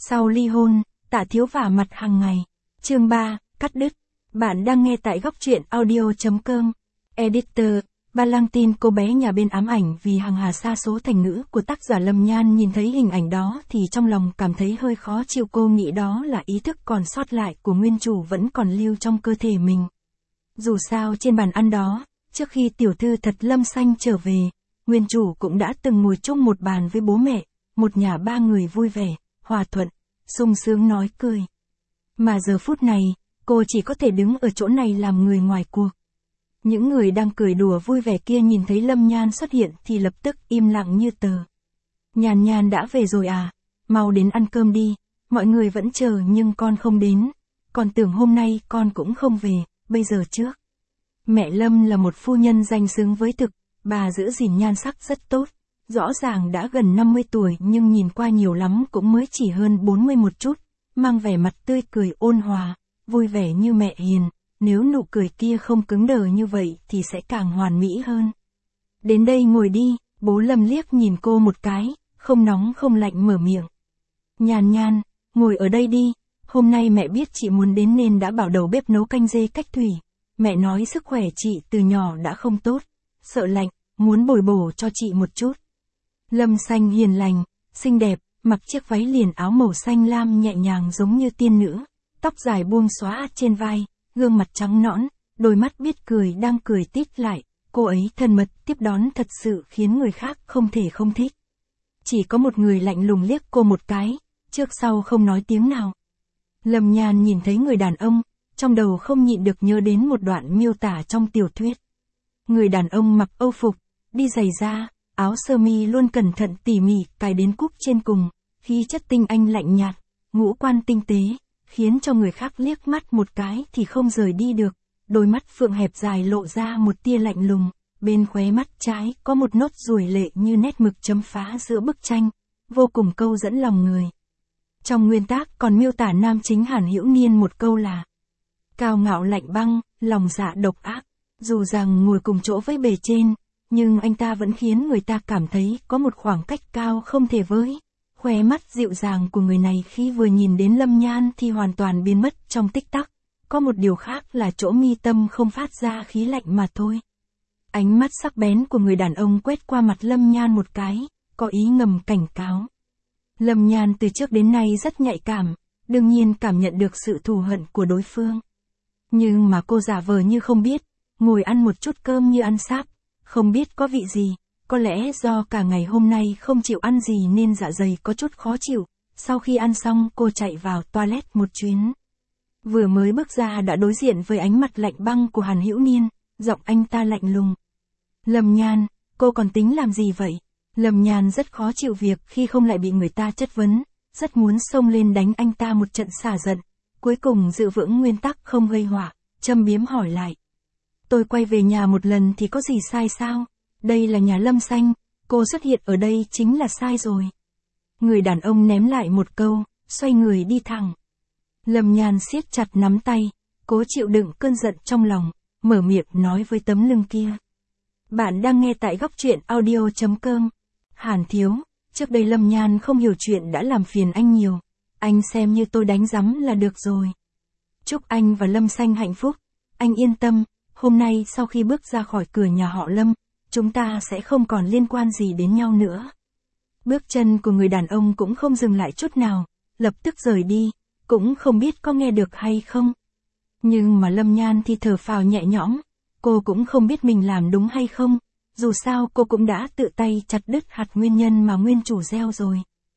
Sau ly hôn, Tạ Thiếu vả mặt hàng ngày. Chương 3, cắt đứt. Bạn đang nghe tại góc truyện audio.com. Editor, Valentine. Cô bé nhà bên ám ảnh vì hàng hà sa số thành ngữ của tác giả Lâm Nhan nhìn thấy hình ảnh đó thì trong lòng cảm thấy hơi khó chịu. Cô nghĩ đó là ý thức còn sót lại của nguyên chủ vẫn còn lưu trong cơ thể mình. Dù sao trên bàn ăn đó, trước khi tiểu thư thật Lâm Xanh trở về, nguyên chủ cũng đã từng ngồi chung một bàn với bố mẹ, một nhà ba người vui vẻ, hòa thuận, sung sướng nói cười. Mà giờ phút này, cô chỉ có thể đứng ở chỗ này làm người ngoài cuộc. Những người đang cười đùa vui vẻ kia nhìn thấy Lâm Nhan xuất hiện thì lập tức im lặng như tờ. Nhàn Nhàn đã về rồi à? Mau đến ăn cơm đi, mọi người vẫn chờ nhưng con không đến. Con tưởng hôm nay con cũng không về, bây giờ trước. Mẹ Lâm là một phu nhân danh xứng với thực, bà giữ gìn nhan sắc rất tốt. Rõ ràng đã gần 50 tuổi nhưng nhìn qua nhiều lắm cũng mới chỉ hơn 40 một chút, mang vẻ mặt tươi cười ôn hòa, vui vẻ như mẹ hiền. Nếu nụ cười kia không cứng đờ như vậy thì sẽ càng hoàn mỹ hơn. Đến đây ngồi đi, bố Lâm liếc nhìn cô một cái, không nóng không lạnh mở miệng. Nhàn Nhàn, ngồi ở đây đi, hôm nay mẹ biết chị muốn đến nên đã bảo đầu bếp nấu canh dê cách thủy. Mẹ nói sức khỏe chị từ nhỏ đã không tốt, sợ lạnh, muốn bồi bổ cho chị một chút. Lâm Xanh hiền lành, xinh đẹp, mặc chiếc váy liền áo màu xanh lam nhẹ nhàng giống như tiên nữ, tóc dài buông xõa trên vai, gương mặt trắng nõn, đôi mắt biết cười đang cười tít lại, cô ấy thân mật tiếp đón thật sự khiến người khác không thể không thích. Chỉ có một người lạnh lùng liếc cô một cái, trước sau không nói tiếng nào. Lâm Nhan nhìn thấy người đàn ông, trong đầu không nhịn được nhớ đến một đoạn miêu tả trong tiểu thuyết. Người đàn ông mặc âu phục, đi giày da, áo sơ mi luôn cẩn thận tỉ mỉ cài đến cúc trên cùng, khí chất tinh anh lạnh nhạt, ngũ quan tinh tế, khiến cho người khác liếc mắt một cái thì không rời đi được. Đôi mắt phượng hẹp dài lộ ra một tia lạnh lùng, bên khóe mắt trái có một nốt ruồi lệ như nét mực chấm phá giữa bức tranh, vô cùng câu dẫn lòng người. Trong nguyên tác còn miêu tả nam chính Hàn Hữu Niên một câu là cao ngạo lạnh băng, lòng dạ độc ác. Dù rằng ngồi cùng chỗ với bề trên, nhưng anh ta vẫn khiến người ta cảm thấy có một khoảng cách cao không thể với. Khóe mắt dịu dàng của người này khi vừa nhìn đến Lâm Nhan thì hoàn toàn biến mất trong tích tắc. Có một điều khác là chỗ mi tâm không phát ra khí lạnh mà thôi. Ánh mắt sắc bén của người đàn ông quét qua mặt Lâm Nhan một cái, có ý ngầm cảnh cáo. Lâm Nhan từ trước đến nay rất nhạy cảm, đương nhiên cảm nhận được sự thù hận của đối phương. Nhưng mà cô giả vờ như không biết, ngồi ăn một chút cơm như ăn sáp, không biết có vị gì. Có lẽ do cả ngày hôm nay không chịu ăn gì nên dạ dày có chút khó chịu. Sau khi ăn xong cô chạy vào toilet một chuyến. Vừa mới bước ra đã đối diện với ánh mặt lạnh băng của Hàn Hữu Niên, giọng anh ta lạnh lùng. Lâm Nhan, cô còn tính làm gì vậy? Lâm Nhan rất khó chịu việc khi không lại bị người ta chất vấn, rất muốn xông lên đánh anh ta một trận xả giận. Cuối cùng giữ vững nguyên tắc không gây họa, châm biếm hỏi lại. Tôi quay về nhà một lần thì có gì sai sao? Đây là nhà Lâm Xanh, cô xuất hiện ở đây chính là sai rồi. Người đàn ông ném lại một câu, xoay người đi thẳng. Lâm Nhan siết chặt nắm tay, cố chịu đựng cơn giận trong lòng, mở miệng nói với tấm lưng kia. Bạn đang nghe tại góc truyện audio.com. Hàn thiếu, trước đây Lâm Nhan không hiểu chuyện đã làm phiền anh nhiều. Anh xem như tôi đánh rắm là được rồi. Chúc anh và Lâm Xanh hạnh phúc. Anh yên tâm, hôm nay sau khi bước ra khỏi cửa nhà họ Lâm, chúng ta sẽ không còn liên quan gì đến nhau nữa. Bước chân của người đàn ông cũng không dừng lại chút nào, lập tức rời đi, cũng không biết có nghe được hay không. Nhưng mà Lâm Nhan thì thở phào nhẹ nhõm, cô cũng không biết mình làm đúng hay không, dù sao cô cũng đã tự tay chặt đứt hạt nguyên nhân mà nguyên chủ gieo rồi.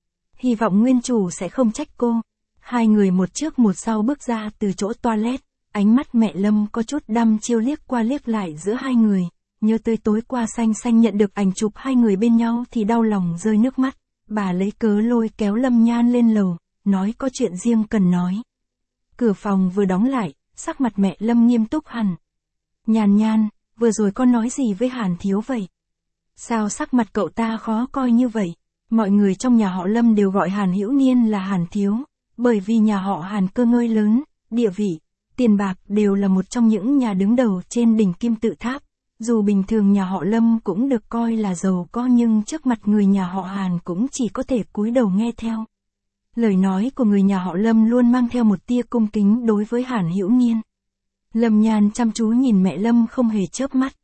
Hy vọng nguyên chủ sẽ không trách cô. Hai người một trước một sau bước ra từ chỗ toilet, ánh mắt mẹ Lâm có chút đăm chiêu liếc qua liếc lại giữa hai người. Nhớ tới tối qua Xanh Xanh nhận được ảnh chụp hai người bên nhau thì đau lòng rơi nước mắt. Bà lấy cớ lôi kéo Lâm Nhan lên lầu, nói có chuyện riêng cần nói. Cửa phòng vừa đóng lại, sắc mặt mẹ Lâm nghiêm túc hẳn. Nhan Nhan, vừa rồi con nói gì với Hàn thiếu vậy? Sao sắc mặt cậu ta khó coi như vậy? Mọi người trong nhà họ Lâm đều gọi Hàn Hữu Niên là Hàn thiếu, bởi vì nhà họ Hàn cơ ngơi lớn, địa vị, tiền bạc đều là một trong những nhà đứng đầu trên đỉnh kim tự tháp. Dù bình thường nhà họ Lâm cũng được coi là giàu có nhưng trước mặt người nhà họ Hàn cũng chỉ có thể cúi đầu nghe theo. Lời nói của người nhà họ Lâm luôn mang theo một tia cung kính đối với Hàn Hữu Nhiên. Lâm Nhan chăm chú nhìn mẹ Lâm không hề chớp mắt.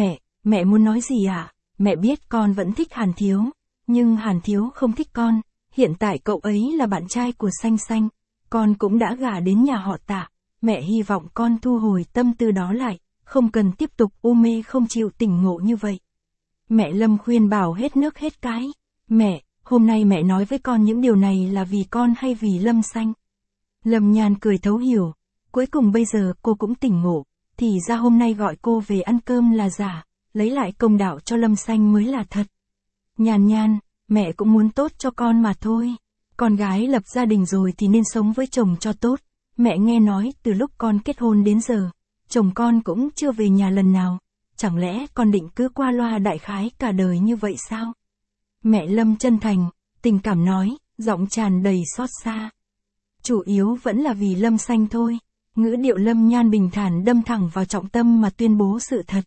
Mẹ muốn nói gì ạ? Mẹ biết con vẫn thích Hàn Thiếu, nhưng Hàn Thiếu không thích con, hiện tại cậu ấy là bạn trai của Xanh Xanh, con cũng đã gả đến nhà họ Tạ, mẹ hy vọng con thu hồi tâm tư đó lại, không cần tiếp tục u mê không chịu tỉnh ngộ như vậy. Mẹ Lâm khuyên bảo hết nước hết cái. Mẹ, hôm nay mẹ nói với con những điều này là vì con hay vì Lâm Xanh? Lâm Nhan cười thấu hiểu, cuối cùng bây giờ cô cũng tỉnh ngộ, thì ra hôm nay gọi cô về ăn cơm là giả, lấy lại công đạo cho Lâm Xanh mới là thật. Nhan, mẹ cũng muốn tốt cho con mà thôi. Con gái lập gia đình rồi thì nên sống với chồng cho tốt. Mẹ nghe nói từ lúc con kết hôn đến giờ, chồng con cũng chưa về nhà lần nào. Chẳng lẽ con định cứ qua loa đại khái cả đời như vậy sao? Mẹ Lâm chân thành, tình cảm nói, giọng tràn đầy xót xa. Chủ yếu vẫn là vì Lâm Xanh thôi. Ngữ điệu Lâm Nhan bình thản đâm thẳng vào trọng tâm mà tuyên bố sự thật.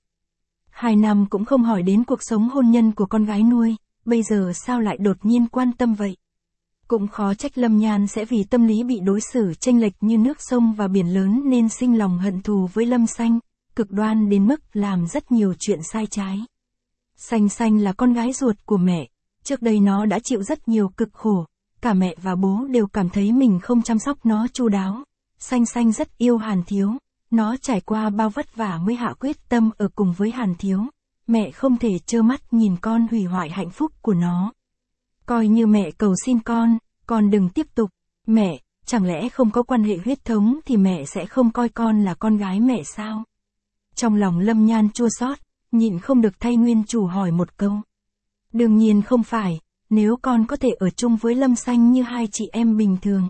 2 năm cũng không hỏi đến cuộc sống hôn nhân của con gái nuôi, bây giờ sao lại đột nhiên quan tâm vậy? Cũng khó trách Lâm Nhan sẽ vì tâm lý bị đối xử chênh lệch như nước sông và biển lớn nên sinh lòng hận thù với Lâm Xanh, cực đoan đến mức làm rất nhiều chuyện sai trái. Xanh Xanh là con gái ruột của mẹ, trước đây nó đã chịu rất nhiều cực khổ, cả mẹ và bố đều cảm thấy mình không chăm sóc nó chu đáo. Xanh Xanh rất yêu Hàn Thiếu, nó trải qua bao vất vả mới hạ quyết tâm ở cùng với Hàn Thiếu. Mẹ không thể trơ mắt nhìn con hủy hoại hạnh phúc của nó. Coi như mẹ cầu xin con đừng tiếp tục. Mẹ, chẳng lẽ không có quan hệ huyết thống thì mẹ sẽ không coi con là con gái mẹ sao? Trong lòng Lâm Nhan chua xót, nhịn không được thay nguyên chủ hỏi một câu. Đương nhiên không phải, nếu con có thể ở chung với Lâm Xanh như hai chị em bình thường.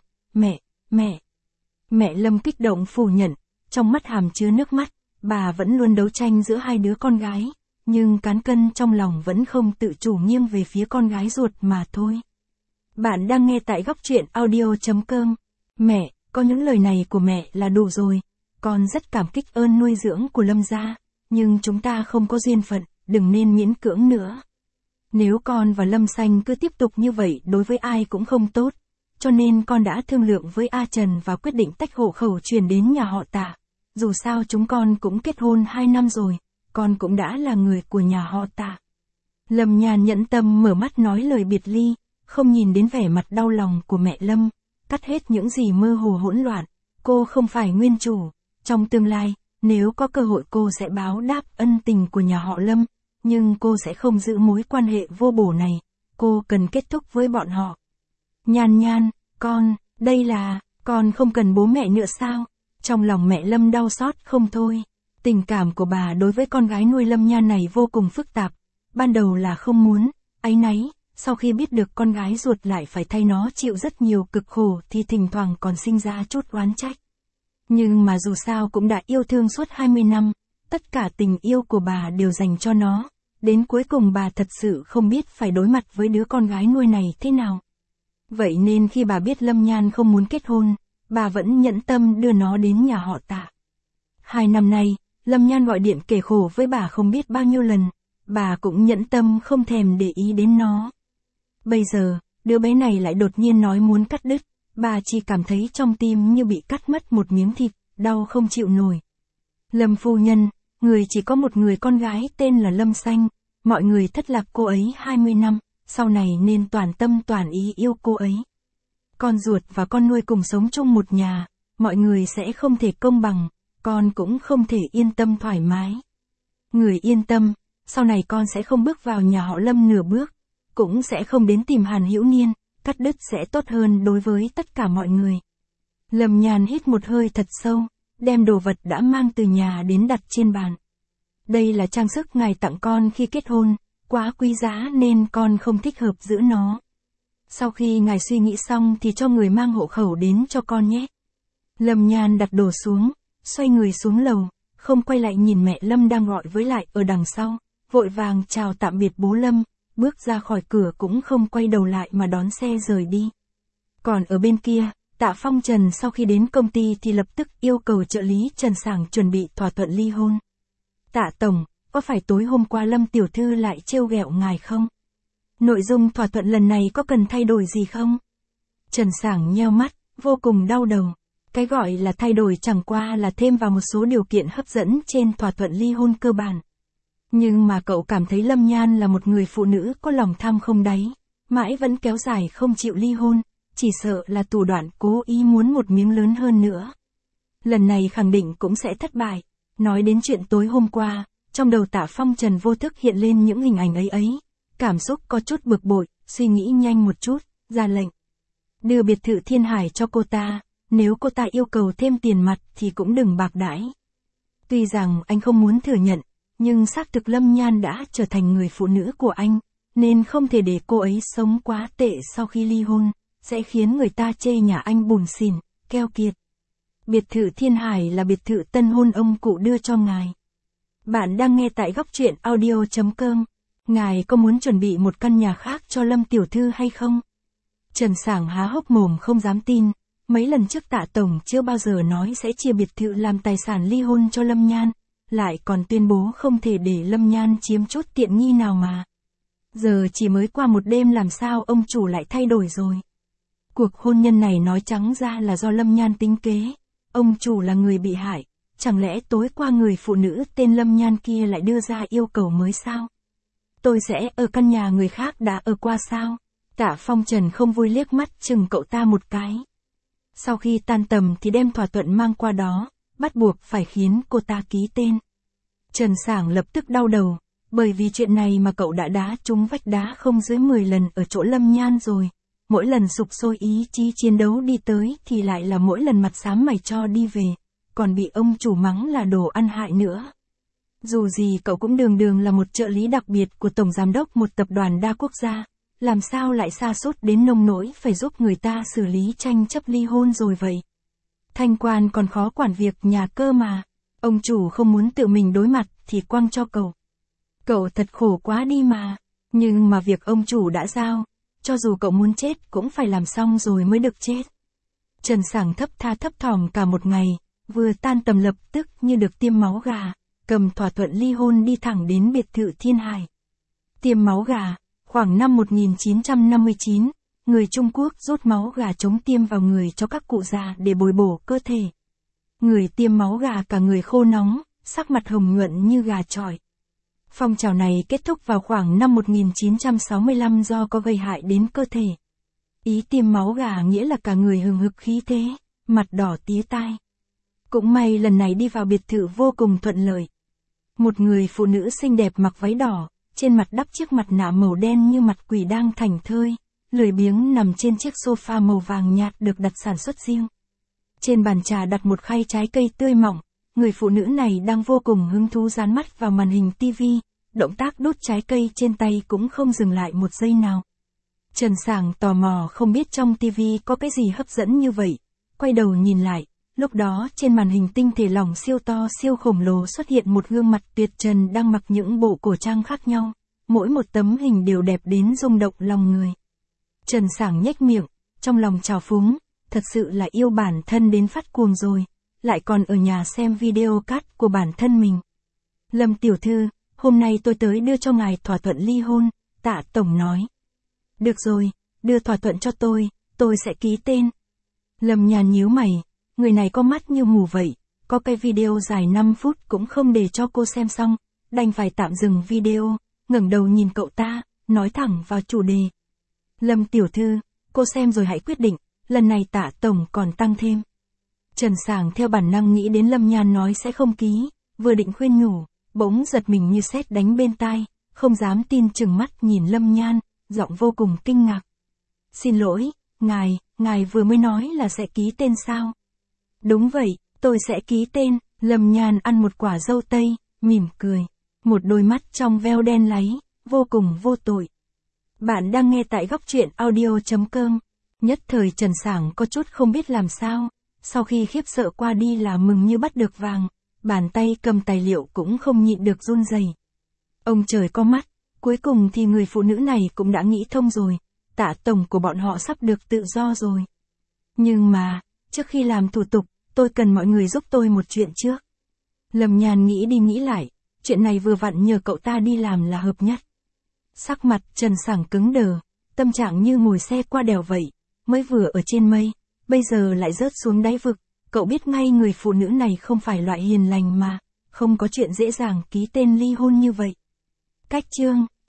Mẹ Lâm kích động phủ nhận, trong mắt hàm chứa nước mắt, bà vẫn luôn đấu tranh giữa hai đứa con gái, nhưng cán cân trong lòng vẫn không tự chủ nghiêng về phía con gái ruột mà thôi. Bạn đang nghe tại góc truyện audio.com. Mẹ, có những lời này của mẹ là đủ rồi, con rất cảm kích ơn nuôi dưỡng của Lâm gia, nhưng chúng ta không có duyên phận, đừng nên miễn cưỡng nữa. Nếu con và Lâm Xanh cứ tiếp tục như vậy đối với ai cũng không tốt, cho nên con đã thương lượng với A Trần và quyết định tách hộ khẩu chuyển đến nhà họ Tạ. Dù sao chúng con cũng kết hôn 2 năm rồi, con cũng đã là người của nhà họ Tạ. Lâm Nhan nhẫn tâm mở mắt nói lời biệt ly, không nhìn đến vẻ mặt đau lòng của mẹ Lâm, cắt hết những gì mơ hồ hỗn loạn. Cô không phải nguyên chủ, trong tương lai, nếu có cơ hội cô sẽ báo đáp ân tình của nhà họ Lâm, nhưng cô sẽ không giữ mối quan hệ vô bổ này, cô cần kết thúc với bọn họ. Nhan, con không cần bố mẹ nữa sao? Trong lòng mẹ Lâm đau xót không thôi. Tình cảm của bà đối với con gái nuôi Lâm Nhan này vô cùng phức tạp. Ban đầu là không muốn, áy náy, sau khi biết được con gái ruột lại phải thay nó chịu rất nhiều cực khổ thì thỉnh thoảng còn sinh ra chút oán trách. Nhưng mà dù sao cũng đã yêu thương suốt 20 năm, tất cả tình yêu của bà đều dành cho nó. Đến cuối cùng bà thật sự không biết phải đối mặt với đứa con gái nuôi này thế nào. Vậy nên khi bà biết Lâm Nhan không muốn kết hôn, bà vẫn nhẫn tâm đưa nó đến nhà họ Tạ. 2 năm nay, Lâm Nhan gọi điện kể khổ với bà không biết bao nhiêu lần, bà cũng nhẫn tâm không thèm để ý đến nó. Bây giờ, đứa bé này lại đột nhiên nói muốn cắt đứt, bà chỉ cảm thấy trong tim như bị cắt mất một miếng thịt, đau không chịu nổi. Lâm phu nhân, người chỉ có một người con gái tên là Lâm Xanh, mọi người thất lạc cô ấy 20 năm, sau này nên toàn tâm toàn ý yêu cô ấy. Con ruột và con nuôi cùng sống chung một nhà, mọi người sẽ không thể công bằng, con cũng không thể yên tâm thoải mái. Người yên tâm, sau này con sẽ không bước vào nhà họ Lâm nửa bước, cũng sẽ không đến tìm Hàn Hữu Niên, cắt đứt sẽ tốt hơn đối với tất cả mọi người. Lâm Nhan hít một hơi thật sâu, đem đồ vật đã mang từ nhà đến đặt trên bàn. Đây là trang sức ngài tặng con khi kết hôn, quá quý giá nên con không thích hợp giữ nó. Sau khi ngài suy nghĩ xong thì cho người mang hộ khẩu đến cho con nhé. Lâm Nhan đặt đồ xuống, xoay người xuống lầu, không quay lại nhìn mẹ Lâm đang gọi với lại ở đằng sau, vội vàng chào tạm biệt bố Lâm, bước ra khỏi cửa cũng không quay đầu lại mà đón xe rời đi. Còn ở bên kia, Tạ Phong Trần sau khi đến công ty thì lập tức yêu cầu trợ lý Trần Sảng chuẩn bị thỏa thuận ly hôn. Tạ Tổng, có phải tối hôm qua Lâm Tiểu Thư lại trêu ghẹo ngài không? Nội dung thỏa thuận lần này có cần thay đổi gì không? Trần Sảng nheo mắt, vô cùng đau đầu. Cái gọi là thay đổi chẳng qua là thêm vào một số điều kiện hấp dẫn trên thỏa thuận ly hôn cơ bản. Nhưng mà cậu cảm thấy Lâm Nhan là một người phụ nữ có lòng tham không đáy, mãi vẫn kéo dài không chịu ly hôn, chỉ sợ là thủ đoạn cố ý muốn một miếng lớn hơn nữa. Lần này khẳng định cũng sẽ thất bại. Nói đến chuyện tối hôm qua, trong đầu Tạ Phong Trần vô thức hiện lên những hình ảnh ấy. Cảm xúc có chút bực bội, suy nghĩ nhanh một chút, ra lệnh. Đưa biệt thự Thiên Hải cho cô ta, nếu cô ta yêu cầu thêm tiền mặt thì cũng đừng bạc đãi. Tuy rằng anh không muốn thừa nhận, nhưng xác thực Lâm Nhan đã trở thành người phụ nữ của anh, nên không thể để cô ấy sống quá tệ sau khi ly hôn, sẽ khiến người ta chê nhà anh bùn xỉn, keo kiệt. Biệt thự Thiên Hải là biệt thự tân hôn ông cụ đưa cho ngài. Bạn đang nghe tại góc truyện audio.com. Ngài có muốn chuẩn bị một căn nhà khác cho Lâm tiểu thư hay không? Trần Sảng há hốc mồm không dám tin, mấy lần trước Tạ Tổng chưa bao giờ nói sẽ chia biệt thự làm tài sản ly hôn cho Lâm Nhan, lại còn tuyên bố không thể để Lâm Nhan chiếm chút tiện nghi nào mà. Giờ chỉ mới qua một đêm làm sao ông chủ lại thay đổi rồi. Cuộc hôn nhân này nói trắng ra là do Lâm Nhan tính kế, ông chủ là người bị hại, chẳng lẽ tối qua người phụ nữ tên Lâm Nhan kia lại đưa ra yêu cầu mới sao? Tôi sẽ ở căn nhà người khác đã ở qua sao? Tạ Phong Trần không vui liếc mắt chừng cậu ta một cái. Sau khi tan tầm thì đem thỏa thuận mang qua đó, bắt buộc phải khiến cô ta ký tên. Trần Sảng lập tức đau đầu, bởi vì chuyện này mà cậu đã đá trúng vách đá không dưới 10 lần ở chỗ Lâm Nhan rồi. Mỗi lần sục sôi ý chí chiến đấu đi tới thì lại là mỗi lần mặt xám mày cho đi về, còn bị ông chủ mắng là đồ ăn hại nữa. Dù gì cậu cũng đường đường là một trợ lý đặc biệt của Tổng Giám đốc một tập đoàn đa quốc gia, làm sao lại sa sút đến nông nỗi phải giúp người ta xử lý tranh chấp ly hôn rồi vậy. Thanh quan còn khó quản việc nhà cơ mà, ông chủ không muốn tự mình đối mặt thì quăng cho cậu. Cậu thật khổ quá đi mà, nhưng mà việc ông chủ đã giao, cho dù cậu muốn chết cũng phải làm xong rồi mới được chết. Trần Sảng thấp tha thấp thỏm cả một ngày, vừa tan tầm lập tức như được tiêm máu gà, cầm thỏa thuận ly hôn đi thẳng đến biệt thự Thiên Hải. Tiêm máu gà, khoảng năm 1959, người Trung Quốc rút máu gà chống tiêm vào người cho các cụ già để bồi bổ cơ thể. Người tiêm máu gà cả người khô nóng, sắc mặt hồng nhuận như gà chọi. Phong trào này kết thúc vào khoảng năm 1965 do có gây hại đến cơ thể. Ý tiêm máu gà nghĩa là cả người hừng hực khí thế, mặt đỏ tía tai. Cũng may lần này đi vào biệt thự vô cùng thuận lợi. Một người phụ nữ xinh đẹp mặc váy đỏ, trên mặt đắp chiếc mặt nạ màu đen như mặt quỷ đang thảnh thơi, lười biếng nằm trên chiếc sofa màu vàng nhạt được đặt sản xuất riêng. Trên bàn trà đặt một khay trái cây tươi mọng, người phụ nữ này đang vô cùng hứng thú dán mắt vào màn hình tivi, động tác đút trái cây trên tay cũng không dừng lại một giây nào. Trần Sảng tò mò không biết trong tivi có cái gì hấp dẫn như vậy, quay đầu nhìn lại, lúc đó trên màn hình tinh thể lỏng siêu to siêu khổng lồ xuất hiện một gương mặt tuyệt trần đang mặc những bộ cổ trang khác nhau, mỗi một tấm hình đều đẹp đến rung động lòng người. Trần Sảng nhếch miệng, trong lòng trào phúng, thật sự là yêu bản thân đến phát cuồng rồi, lại còn ở nhà xem video cắt của bản thân mình. Lâm tiểu thư, hôm nay tôi tới đưa cho ngài thỏa thuận ly hôn, Tạ Tổng nói. Được rồi, đưa thỏa thuận cho tôi sẽ ký tên. Lâm Nhan nhíu mày, người này có mắt như mù vậy, có cái video dài 5 phút cũng không để cho cô xem xong, đành phải tạm dừng video, ngẩng đầu nhìn cậu ta, nói thẳng vào chủ đề. Lâm tiểu thư, cô xem rồi hãy quyết định, lần này Tạ Tổng còn tăng thêm. Trần Sảng theo bản năng nghĩ đến Lâm Nhan nói sẽ không ký, vừa định khuyên nhủ, bỗng giật mình như sét đánh bên tai, không dám tin chừng mắt nhìn Lâm Nhan, giọng vô cùng kinh ngạc. Xin lỗi, ngài vừa mới nói là sẽ ký tên sao? Đúng vậy, tôi sẽ ký tên. Lâm Nhan ăn một quả dâu tây, mỉm cười, một đôi mắt trong veo đen láy, vô cùng vô tội. Bạn đang nghe tại góc truyện audio.com. Nhất thời Trần Sảng có chút không biết làm sao, sau khi khiếp sợ qua đi là mừng như bắt được vàng, bàn tay cầm tài liệu cũng không nhịn được run rẩy. Ông trời có mắt, cuối cùng thì người phụ nữ này cũng đã nghĩ thông rồi, Tạ Tổng của bọn họ sắp được tự do rồi. Nhưng mà, trước khi làm thủ tục, tôi cần mọi người giúp tôi một chuyện trước. Lâm Nhan nghĩ đi nghĩ lại, chuyện này vừa vặn nhờ cậu ta đi làm là hợp nhất. Sắc mặt Trần Sảng cứng đờ, tâm trạng như ngồi xe qua đèo vậy, mới vừa ở trên mây, bây giờ lại rớt xuống đáy vực, cậu biết ngay người phụ nữ này không phải loại hiền lành mà, không có chuyện dễ dàng ký tên ly hôn như vậy. Cách chương